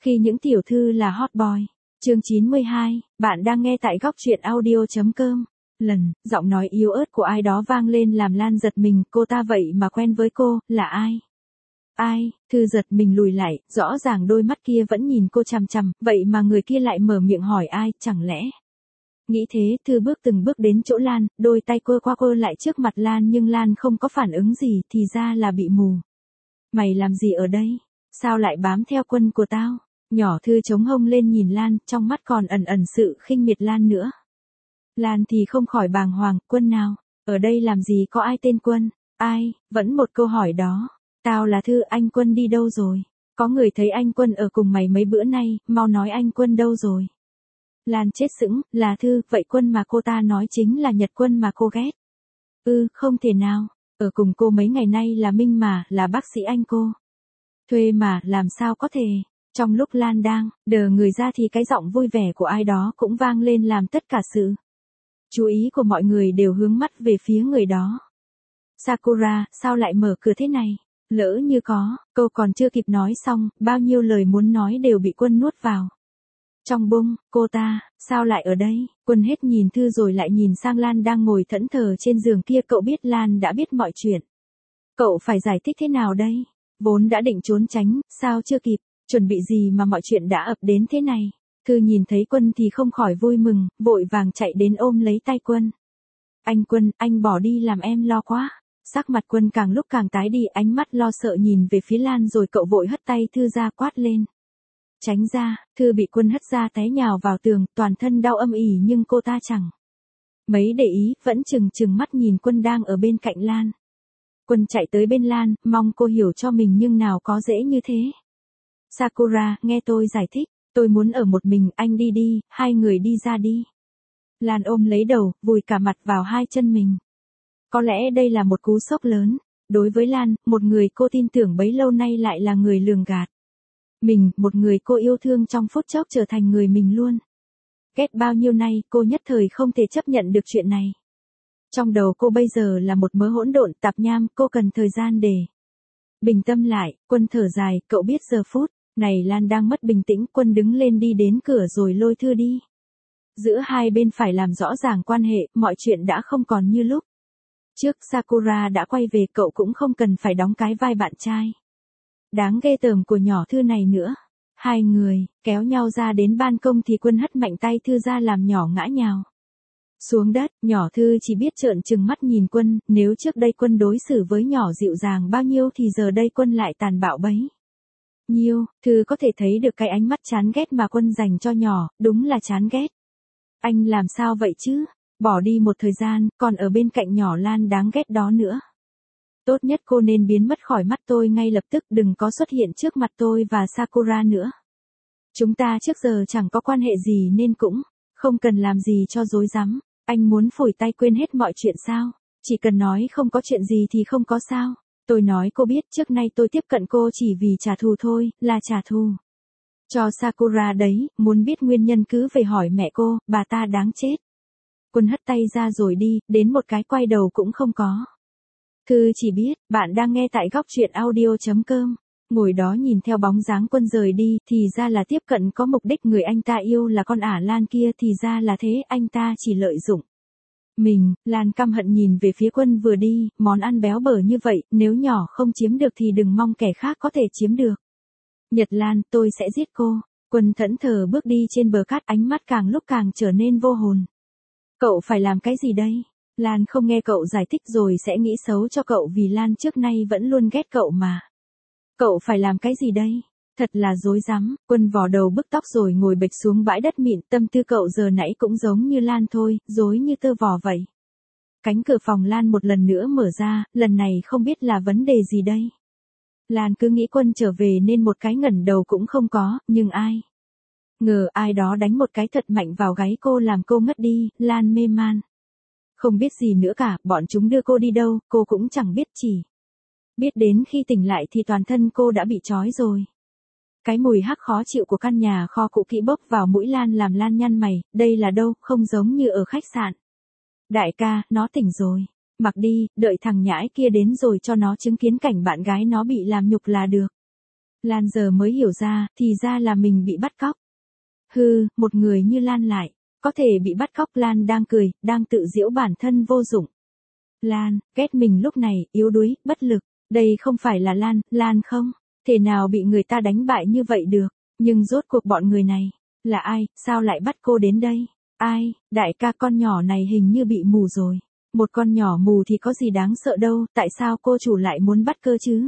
Khi những tiểu thư là hot boy. Chương 92, bạn đang nghe tại góc truyện audio.com. Giọng nói yếu ớt của ai đó vang lên làm Lan giật mình, cô ta vậy mà quen với cô, là ai? Ai? Thư giật mình lùi lại, rõ ràng đôi mắt kia vẫn nhìn cô chằm chằm, vậy mà người kia lại mở miệng hỏi ai, chẳng lẽ? Nghĩ thế, Thư từng bước đến chỗ Lan, đôi tay quơ qua quơ lại trước mặt Lan nhưng Lan không có phản ứng gì, thì ra là bị mù. Mày làm gì ở đây? Sao lại bám theo Quân của tao? Nhỏ Thư chống hông lên nhìn Lan, trong mắt còn ẩn ẩn sự khinh miệt Lan nữa. Lan thì không khỏi bàng hoàng, Quân nào? Ở đây làm gì có ai tên Quân? Ai? Vẫn một câu hỏi đó. Tao là Thư, anh Quân đi đâu rồi? Có người thấy anh Quân ở cùng mày mấy bữa nay, mau nói anh Quân đâu rồi? Lan chết sững, là Thư, vậy Quân mà cô ta nói chính là Nhật Quân mà cô ghét. Không thể nào, ở cùng cô mấy ngày nay là Minh mà, là bác sĩ anh cô. Thuê mà, làm sao có thể. Trong lúc Lan đang đờ người ra thì cái giọng vui vẻ của ai đó cũng vang lên làm tất cả sự chú ý của mọi người đều hướng mắt về phía người đó. Sakura, sao lại mở cửa thế này? Lỡ như có, câu còn chưa kịp nói xong, bao nhiêu lời muốn nói đều bị Quân nuốt vào. Trong bụng, cô ta, sao lại ở đây? Quân hết nhìn Thư rồi lại nhìn sang Lan đang ngồi thẫn thờ trên giường kia, cậu biết Lan đã biết mọi chuyện. Cậu phải giải thích thế nào đây? Vốn đã định trốn tránh, sao chưa kịp, chuẩn bị gì mà mọi chuyện đã ập đến thế này? Thư nhìn thấy Quân thì không khỏi vui mừng, vội vàng chạy đến ôm lấy tay Quân. Anh Quân, anh bỏ đi làm em lo quá. Sắc mặt Quân càng lúc càng tái đi, ánh mắt lo sợ nhìn về phía Lan rồi cậu vội hất tay Thư ra quát lên. Tránh ra, Thư bị Quân hất ra té nhào vào tường, toàn thân đau âm ỉ nhưng cô ta chẳng mấy để ý, vẫn chừng mắt nhìn Quân đang ở bên cạnh Lan. Quân chạy tới bên Lan, mong cô hiểu cho mình nhưng nào có dễ như thế. Sakura, nghe tôi giải thích, tôi muốn ở một mình, anh đi đi, hai người đi ra đi. Lan ôm lấy đầu, vùi cả mặt vào hai chân mình. Có lẽ đây là một cú sốc lớn. Đối với Lan, một người cô tin tưởng bấy lâu nay lại là người lường gạt mình, một người cô yêu thương trong phút chốc trở thành người mình luôn ghét bao nhiêu nay, cô nhất thời không thể chấp nhận được chuyện này. Trong đầu cô bây giờ là một mớ hỗn độn tạp nham, cô cần thời gian để bình tâm lại. Quân thở dài, cậu biết giờ phút này Lan đang mất bình tĩnh. Quân đứng lên đi đến cửa rồi lôi Thư đi. Giữa hai bên phải làm rõ ràng quan hệ, mọi chuyện đã không còn như lúc trước. Sakura đã quay về, cậu cũng không cần phải đóng cái vai bạn trai đáng ghê tởm của nhỏ Thư này nữa. Hai người kéo nhau ra đến ban công thì Quân hất mạnh tay Thư ra làm nhỏ ngã nhào xuống đất. Nhỏ Thư chỉ biết trợn trừng mắt nhìn Quân, nếu trước đây Quân đối xử với nhỏ dịu dàng bao nhiêu thì giờ đây Quân lại tàn bạo bấy nhiêu. Thư có thể thấy được cái ánh mắt chán ghét mà Quân dành cho nhỏ, đúng là chán ghét. Anh làm sao vậy chứ? Bỏ đi một thời gian, còn ở bên cạnh nhỏ Lan đáng ghét đó nữa. Tốt nhất cô nên biến mất khỏi mắt tôi ngay lập tức, đừng có xuất hiện trước mặt tôi và Sakura nữa. Chúng ta trước giờ chẳng có quan hệ gì nên cũng không cần làm gì cho rối rắm. Anh muốn phủi tay quên hết mọi chuyện sao? Chỉ cần nói không có chuyện gì thì không có sao. Tôi nói cô biết, trước nay tôi tiếp cận cô chỉ vì trả thù thôi, là trả thù cho Sakura đấy, muốn biết nguyên nhân cứ về hỏi mẹ cô, bà ta đáng chết. Quân hất tay ra rồi đi, đến một cái quay đầu cũng không có. Thư chỉ biết, bạn đang nghe tại góc truyện audio.com. Ngồi đó nhìn theo bóng dáng Quân rời đi, thì ra là tiếp cận có mục đích. Người anh ta yêu là con ả Lan kia, thì ra là thế, anh ta chỉ lợi dụng mình. Lan căm hận nhìn về phía Quân vừa đi, món ăn béo bở như vậy, nếu nhỏ không chiếm được thì đừng mong kẻ khác có thể chiếm được. Nhật Lan, tôi sẽ giết cô. Quân thẫn thờ bước đi trên bờ cát, ánh mắt càng lúc càng trở nên vô hồn. Cậu phải làm cái gì đây? Lan không nghe cậu giải thích rồi sẽ nghĩ xấu cho cậu vì Lan trước nay vẫn luôn ghét cậu mà. Cậu phải làm cái gì đây? Thật là rối rắm. Quân vò đầu bứt tóc rồi ngồi bệt xuống bãi đất mịn. Tâm tư cậu giờ nãy cũng giống như Lan thôi, rối như tơ vò vậy. Cánh cửa phòng Lan một lần nữa mở ra, lần này không biết là vấn đề gì đây. Lan cứ nghĩ Quân trở về nên một cái ngẩng đầu cũng không có, nhưng ai ngờ ai đó đánh một cái thật mạnh vào gáy cô làm cô ngất đi. Lan mê man không biết gì nữa cả, bọn chúng đưa cô đi đâu, cô cũng chẳng biết, chỉ biết đến khi tỉnh lại thì toàn thân cô đã bị trói rồi. Cái mùi hắc khó chịu của căn nhà kho cũ kỹ bốc vào mũi Lan làm Lan nhăn mày, đây là đâu, không giống như ở khách sạn. Đại ca, nó tỉnh rồi. Mặc đi, đợi thằng nhãi kia đến rồi cho nó chứng kiến cảnh bạn gái nó bị làm nhục là được. Lan giờ mới hiểu ra, thì ra là mình bị bắt cóc. Hừ, một người như Lan lại, có thể bị bắt cóc. Lan đang cười, đang tự giễu bản thân vô dụng. Lan, ghét mình lúc này, yếu đuối, bất lực. Đây không phải là Lan, Lan không thể nào bị người ta đánh bại như vậy được. Nhưng rốt cuộc bọn người này, là ai, sao lại bắt cô đến đây? Ai, đại ca con nhỏ này hình như bị mù rồi. Một con nhỏ mù thì có gì đáng sợ đâu, tại sao cô chủ lại muốn bắt cơ chứ?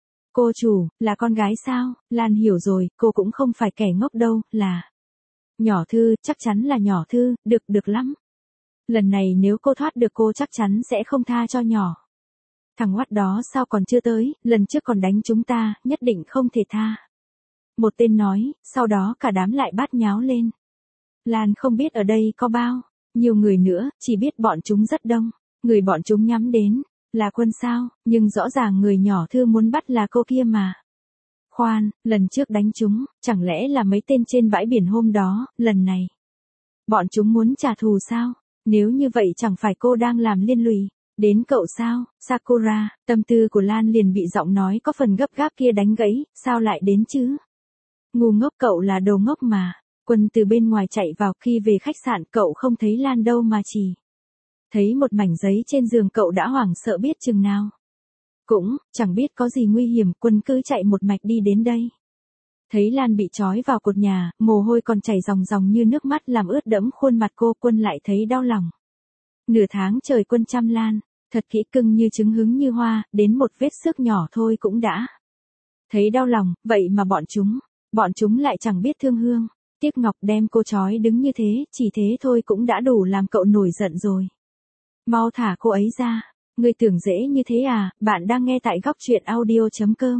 Cô chủ, là con gái sao? Lan hiểu rồi, cô cũng không phải kẻ ngốc đâu, là Nhỏ Thư, chắc chắn là Nhỏ Thư, được lắm. Lần này nếu cô thoát được cô chắc chắn sẽ không tha cho nhỏ. Thằng oắt đó sao còn chưa tới, lần trước còn đánh chúng ta, nhất định không thể tha. Một tên nói, sau đó cả đám lại bát nháo lên. Lan không biết ở đây có bao nhiều người nữa, chỉ biết bọn chúng rất đông. Người bọn chúng nhắm đến, là Quân sao, nhưng rõ ràng người Nhỏ Thư muốn bắt là cô kia mà. Khoan, lần trước đánh chúng, chẳng lẽ là mấy tên trên bãi biển hôm đó, lần này bọn chúng muốn trả thù sao? Nếu như vậy chẳng phải cô đang làm liên lụy đến cậu sao? Sakura, tâm tư của Lan liền bị giọng nói có phần gấp gáp kia đánh gãy, sao lại đến chứ? Ngu ngốc, cậu là đồ ngốc mà. Quân từ bên ngoài chạy vào, khi về khách sạn cậu không thấy Lan đâu mà chỉ thấy một mảnh giấy trên giường. Cậu đã hoảng sợ biết chừng nào. Cũng chẳng biết có gì nguy hiểm, Quân cứ chạy một mạch đi đến đây. Thấy Lan bị trói vào cột nhà, mồ hôi còn chảy ròng ròng như nước mắt làm ướt đẫm khuôn mặt cô. Quân lại thấy đau lòng. Nửa tháng trời Quân chăm Lan, thật kỹ cưng như trứng hứng như hoa, đến một vết xước nhỏ thôi cũng đã thấy đau lòng, vậy mà bọn chúng lại chẳng biết thương hương. Tiếc Ngọc đem cô trói đứng như thế, chỉ thế thôi cũng đã đủ làm cậu nổi giận rồi. Mau thả cô ấy ra. Ngươi tưởng dễ như thế à? Bạn đang nghe tại góc truyện audio.com.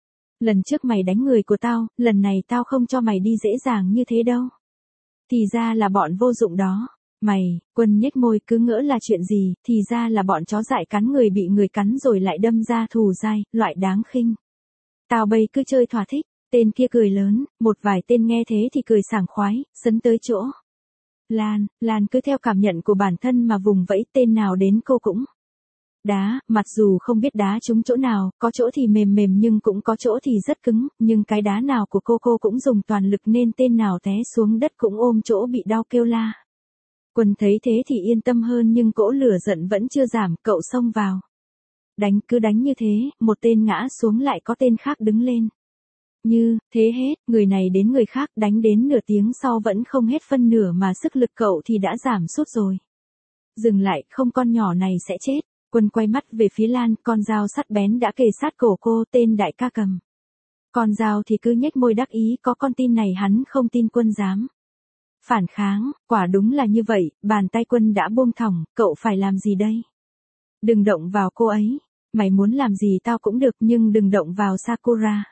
Lần trước mày đánh người của tao, lần này tao không cho mày đi dễ dàng như thế đâu. Thì ra là bọn vô dụng đó. Mày, Quân nhếch môi, cứ ngỡ là chuyện gì, thì ra là bọn chó dại cắn người, bị người cắn rồi lại đâm ra thù dai, loại đáng khinh. Tao bây cứ chơi thỏa thích. Tên kia cười lớn, một vài tên nghe thế thì cười sảng khoái, sấn tới chỗ. Lan cứ theo cảm nhận của bản thân mà vùng vẫy, tên nào đến cô cũng đá, mặc dù không biết đá trúng chỗ nào, có chỗ thì mềm mềm nhưng cũng có chỗ thì rất cứng, nhưng cái đá nào của cô cũng dùng toàn lực nên tên nào té xuống đất cũng ôm chỗ bị đau kêu la. Quân thấy thế thì yên tâm hơn nhưng cỗ lửa giận vẫn chưa giảm, cậu xông vào. Cứ đánh như thế, một tên ngã xuống lại có tên khác đứng lên. Như thế hết, người này đến người khác, đánh đến nửa tiếng sau vẫn không hết phân nửa mà sức lực cậu thì đã giảm sút rồi. Dừng lại, không, con nhỏ này sẽ chết. Quân quay mắt về phía Lan, con dao sắt bén đã kề sát cổ cô. Tên đại ca cầm con dao thì cứ nhếch môi đắc ý, có con tin này hắn không tin Quân dám phản kháng. Quả đúng là như vậy, bàn tay Quân đã buông thõng. Cậu phải làm gì đây? Đừng động vào cô ấy. Mày muốn làm gì tao cũng được, nhưng đừng động vào Sakura.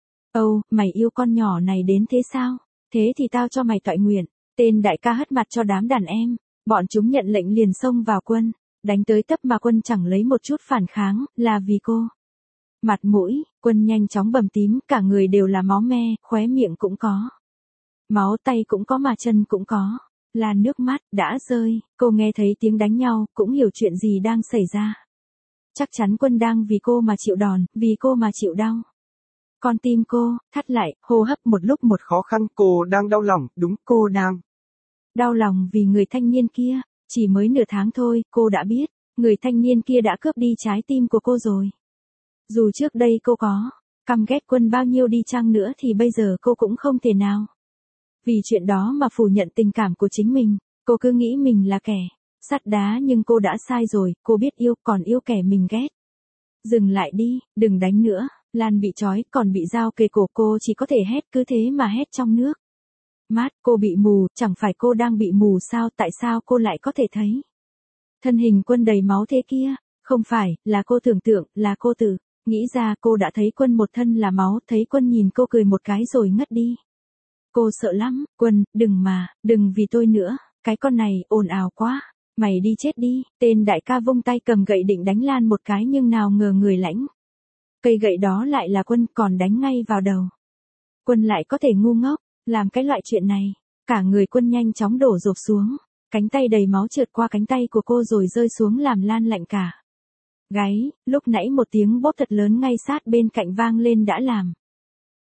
Mày yêu con nhỏ này đến thế sao? Thế thì tao cho mày toại nguyện. Tên đại ca hất mặt cho đám đàn em. Bọn chúng nhận lệnh liền xông vào Quân. Đánh tới tấp mà Quân chẳng lấy một chút phản kháng, là vì cô. Mặt mũi, Quân nhanh chóng bầm tím, cả người đều là máu me, khóe miệng cũng có máu, tay cũng có mà chân cũng có. Lan nước mắt đã rơi, cô nghe thấy tiếng đánh nhau, cũng hiểu chuyện gì đang xảy ra. Chắc chắn Quân đang vì cô mà chịu đòn, vì cô mà chịu đau. Con tim cô thắt lại, hô hấp một lúc một khó khăn. Cô đang đau lòng, đúng, cô đang đau lòng vì người thanh niên kia. Chỉ mới nửa tháng thôi, cô đã biết, người thanh niên kia đã cướp đi trái tim của cô rồi. Dù trước đây cô có căm ghét Quân bao nhiêu đi chăng nữa thì bây giờ cô cũng không thể nào vì chuyện đó mà phủ nhận tình cảm của chính mình. Cô cứ nghĩ mình là kẻ sắt đá nhưng cô đã sai rồi, cô biết yêu, còn yêu kẻ mình ghét. Dừng lại đi, đừng đánh nữa. Lan bị trói, còn bị dao kề cổ, cô chỉ có thể hét, cứ thế mà hét trong nước mát. Cô bị mù, chẳng phải cô đang bị mù sao? Tại sao cô lại có thể thấy thân hình Quân đầy máu thế kia? Không phải, là cô tưởng tượng, là cô tự nghĩ ra. Cô đã thấy Quân một thân là máu, thấy Quân nhìn cô cười một cái rồi ngất đi. Cô sợ lắm. Quân, đừng vì tôi nữa, cái con này ồn ào quá. Mày đi chết đi. Tên đại ca vung tay cầm gậy định đánh Lan một cái nhưng nào ngờ người lãnh cây gậy đó lại là Quân, còn đánh ngay vào đầu. Quân lại có thể ngu ngốc làm cái loại chuyện này. Cả người Quân nhanh chóng đổ rộp xuống, cánh tay đầy máu trượt qua cánh tay của cô rồi rơi xuống làm Lan lạnh cả gáy. Lúc nãy một tiếng bốp thật lớn ngay sát bên cạnh vang lên đã làm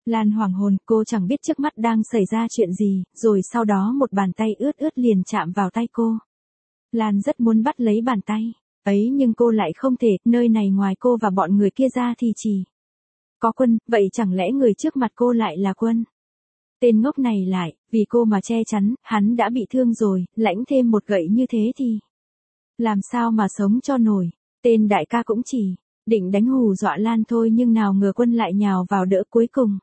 Lan hoảng hồn, cô chẳng biết trước mắt đang xảy ra chuyện gì, rồi sau đó một bàn tay ướt ướt liền chạm vào tay cô. Lan rất muốn bắt lấy bàn tay ấy nhưng cô lại không thể, nơi này ngoài cô và bọn người kia ra thì chỉ có Quân, vậy chẳng lẽ người trước mặt cô lại là Quân? Tên ngốc này lại, vì cô mà che chắn, hắn đã bị thương rồi, lãnh thêm một gậy như thế thì làm sao mà sống cho nổi. Tên đại ca cũng chỉ định đánh hù dọa Lan thôi nhưng nào ngờ Quân lại nhào vào đỡ cuối cùng.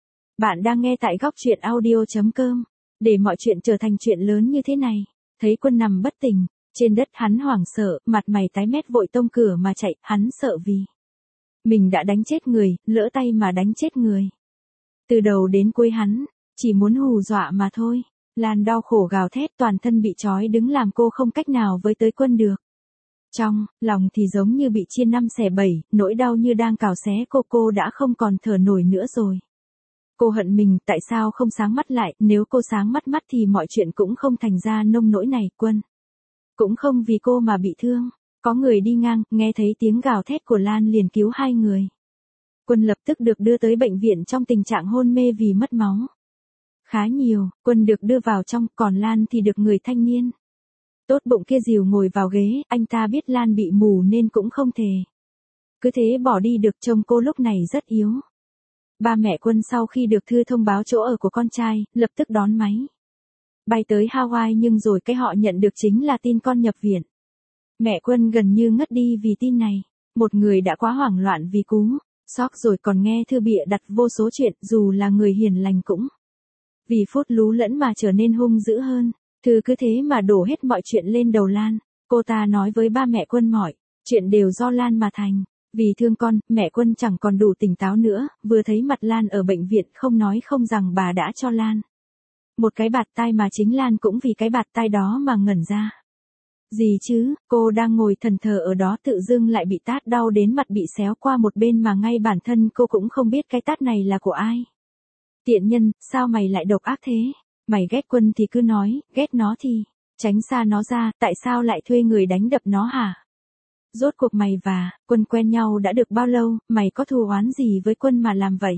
Bạn đang nghe tại góc truyện audio.com. Để mọi chuyện trở thành chuyện lớn như thế này, thấy Quân nằm bất tỉnh trên đất, hắn hoảng sợ, mặt mày tái mét vội tông cửa mà chạy, hắn sợ vì mình đã đánh chết người, lỡ tay mà đánh chết người. Từ đầu đến cuối hắn chỉ muốn hù dọa mà thôi. Lan đau khổ gào thét, toàn thân bị trói đứng làm cô không cách nào với tới Quân được. Trong lòng thì giống như bị chia năm xẻ bảy, nỗi đau như đang cào xé cô đã không còn thở nổi nữa rồi. Cô hận mình, tại sao không sáng mắt lại, nếu cô sáng mắt thì mọi chuyện cũng không thành ra nông nỗi này. Quân cũng không vì cô mà bị thương. Có người đi ngang, nghe thấy tiếng gào thét của Lan liền cứu hai người. Quân lập tức được đưa tới bệnh viện trong tình trạng hôn mê vì mất máu khá nhiều. Quân được đưa vào trong, còn Lan thì được người thanh niên tốt bụng kia dìu ngồi vào ghế. Anh ta biết Lan bị mù nên cũng không thể cứ thế bỏ đi được, trông cô lúc này rất yếu. Ba mẹ Quân sau khi được thư thông báo chỗ ở của con trai, lập tức đón máy bay tới Hawaii, nhưng rồi cái họ nhận được chính là tin con nhập viện. Mẹ Quân gần như ngất đi vì tin này. Một người đã quá hoảng loạn vì cú sốc rồi còn nghe Thư bịa đặt vô số chuyện, dù là người hiền lành cũng vì phút lú lẫn mà trở nên hung dữ hơn. Thư cứ thế mà đổ hết mọi chuyện lên đầu Lan. Cô ta nói với ba mẹ Quân mọi chuyện đều do Lan mà thành. Vì thương con, mẹ Quân chẳng còn đủ tỉnh táo nữa, vừa thấy mặt Lan ở bệnh viện không nói không rằng bà đã cho Lan một cái bạt tai, mà chính Lan cũng vì cái bạt tai đó mà ngẩn ra. Gì chứ, cô đang ngồi thần thờ ở đó tự dưng lại bị tát đau đến mặt bị xéo qua một bên mà ngay bản thân cô cũng không biết cái tát này là của ai. Tiện nhân, sao mày lại độc ác thế? Mày ghét Quân thì cứ nói, ghét nó thì tránh xa nó ra, tại sao lại thuê người đánh đập nó hả? Rốt cuộc mày và Quân quen nhau đã được bao lâu, mày có thù oán gì với Quân mà làm vậy?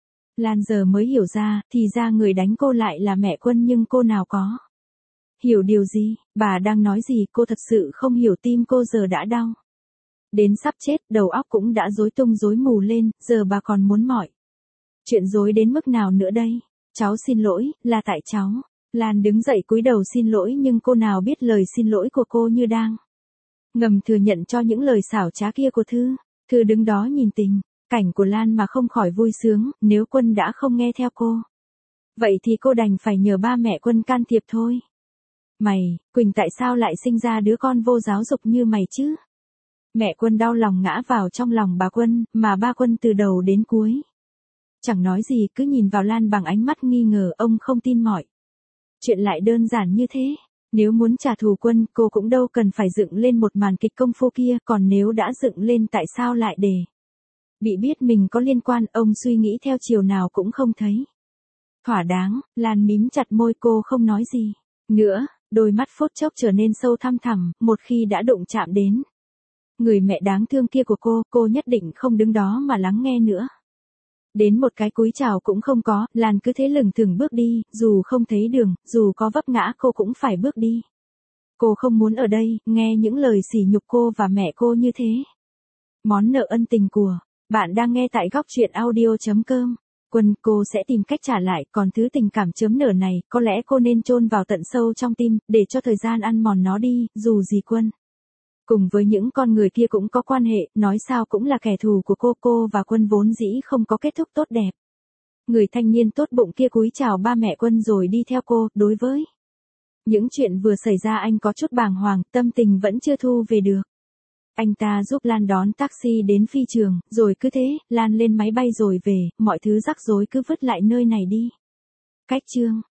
Lan giờ mới hiểu ra, thì ra người đánh cô lại là mẹ Quân, nhưng cô nào có hiểu điều gì, bà đang nói gì, cô thật sự không hiểu. Tim cô giờ đã đau đến sắp chết, đầu óc cũng đã rối tung rối mù lên, giờ bà còn muốn mọi chuyện rối đến mức nào nữa đây? Cháu xin lỗi, là tại cháu. Lan đứng dậy cúi đầu xin lỗi, nhưng cô nào biết lời xin lỗi của cô như đang ngầm thừa nhận cho những lời xảo trá kia của Thư. Thư đứng đó nhìn tình cảnh của Lan mà không khỏi vui sướng. Nếu Quân đã không nghe theo cô, vậy thì cô đành phải nhờ ba mẹ Quân can thiệp thôi. Mày, Quỳnh, tại sao lại sinh ra đứa con vô giáo dục như mày chứ? Mẹ Quân đau lòng ngã vào trong lòng bà Quân, mà ba Quân từ đầu đến cuối chẳng nói gì, cứ nhìn vào Lan bằng ánh mắt nghi ngờ. Ông không tin mọi chuyện lại đơn giản như thế. Nếu muốn trả thù Quân, cô cũng đâu cần phải dựng lên một màn kịch công phu kia, còn nếu đã dựng lên tại sao lại để bị biết mình có liên quan. Ông suy nghĩ theo chiều nào cũng không thấy thỏa đáng. Lan mím chặt môi, cô không nói gì nữa. Đôi mắt phút chốc trở nên sâu thăm thẳm. Một khi đã đụng chạm đến người mẹ đáng thương kia của cô nhất định không đứng đó mà lắng nghe nữa. Đến một cái cúi chào cũng không có, Lan cứ thế lững thững bước đi, dù không thấy đường, dù có vấp ngã cô cũng phải bước đi. Cô không muốn ở đây, nghe những lời sỉ nhục cô và mẹ cô như thế. Món nợ ân tình của bạn đang nghe tại góc truyện audio.com. Quân, cô sẽ tìm cách trả lại, còn thứ tình cảm chớm nở này, có lẽ cô nên chôn vào tận sâu trong tim, để cho thời gian ăn mòn nó đi. Dù gì Quân cùng với những con người kia cũng có quan hệ, nói sao cũng là kẻ thù của cô và Quân vốn dĩ không có kết thúc tốt đẹp. Người thanh niên tốt bụng kia cúi chào ba mẹ Quân rồi đi theo cô. Đối với những chuyện vừa xảy ra anh có chút bàng hoàng, tâm tình vẫn chưa thu về được. Anh ta giúp Lan đón taxi đến phi trường, rồi cứ thế, Lan lên máy bay rồi về, mọi thứ rắc rối cứ vứt lại nơi này đi. Cách chương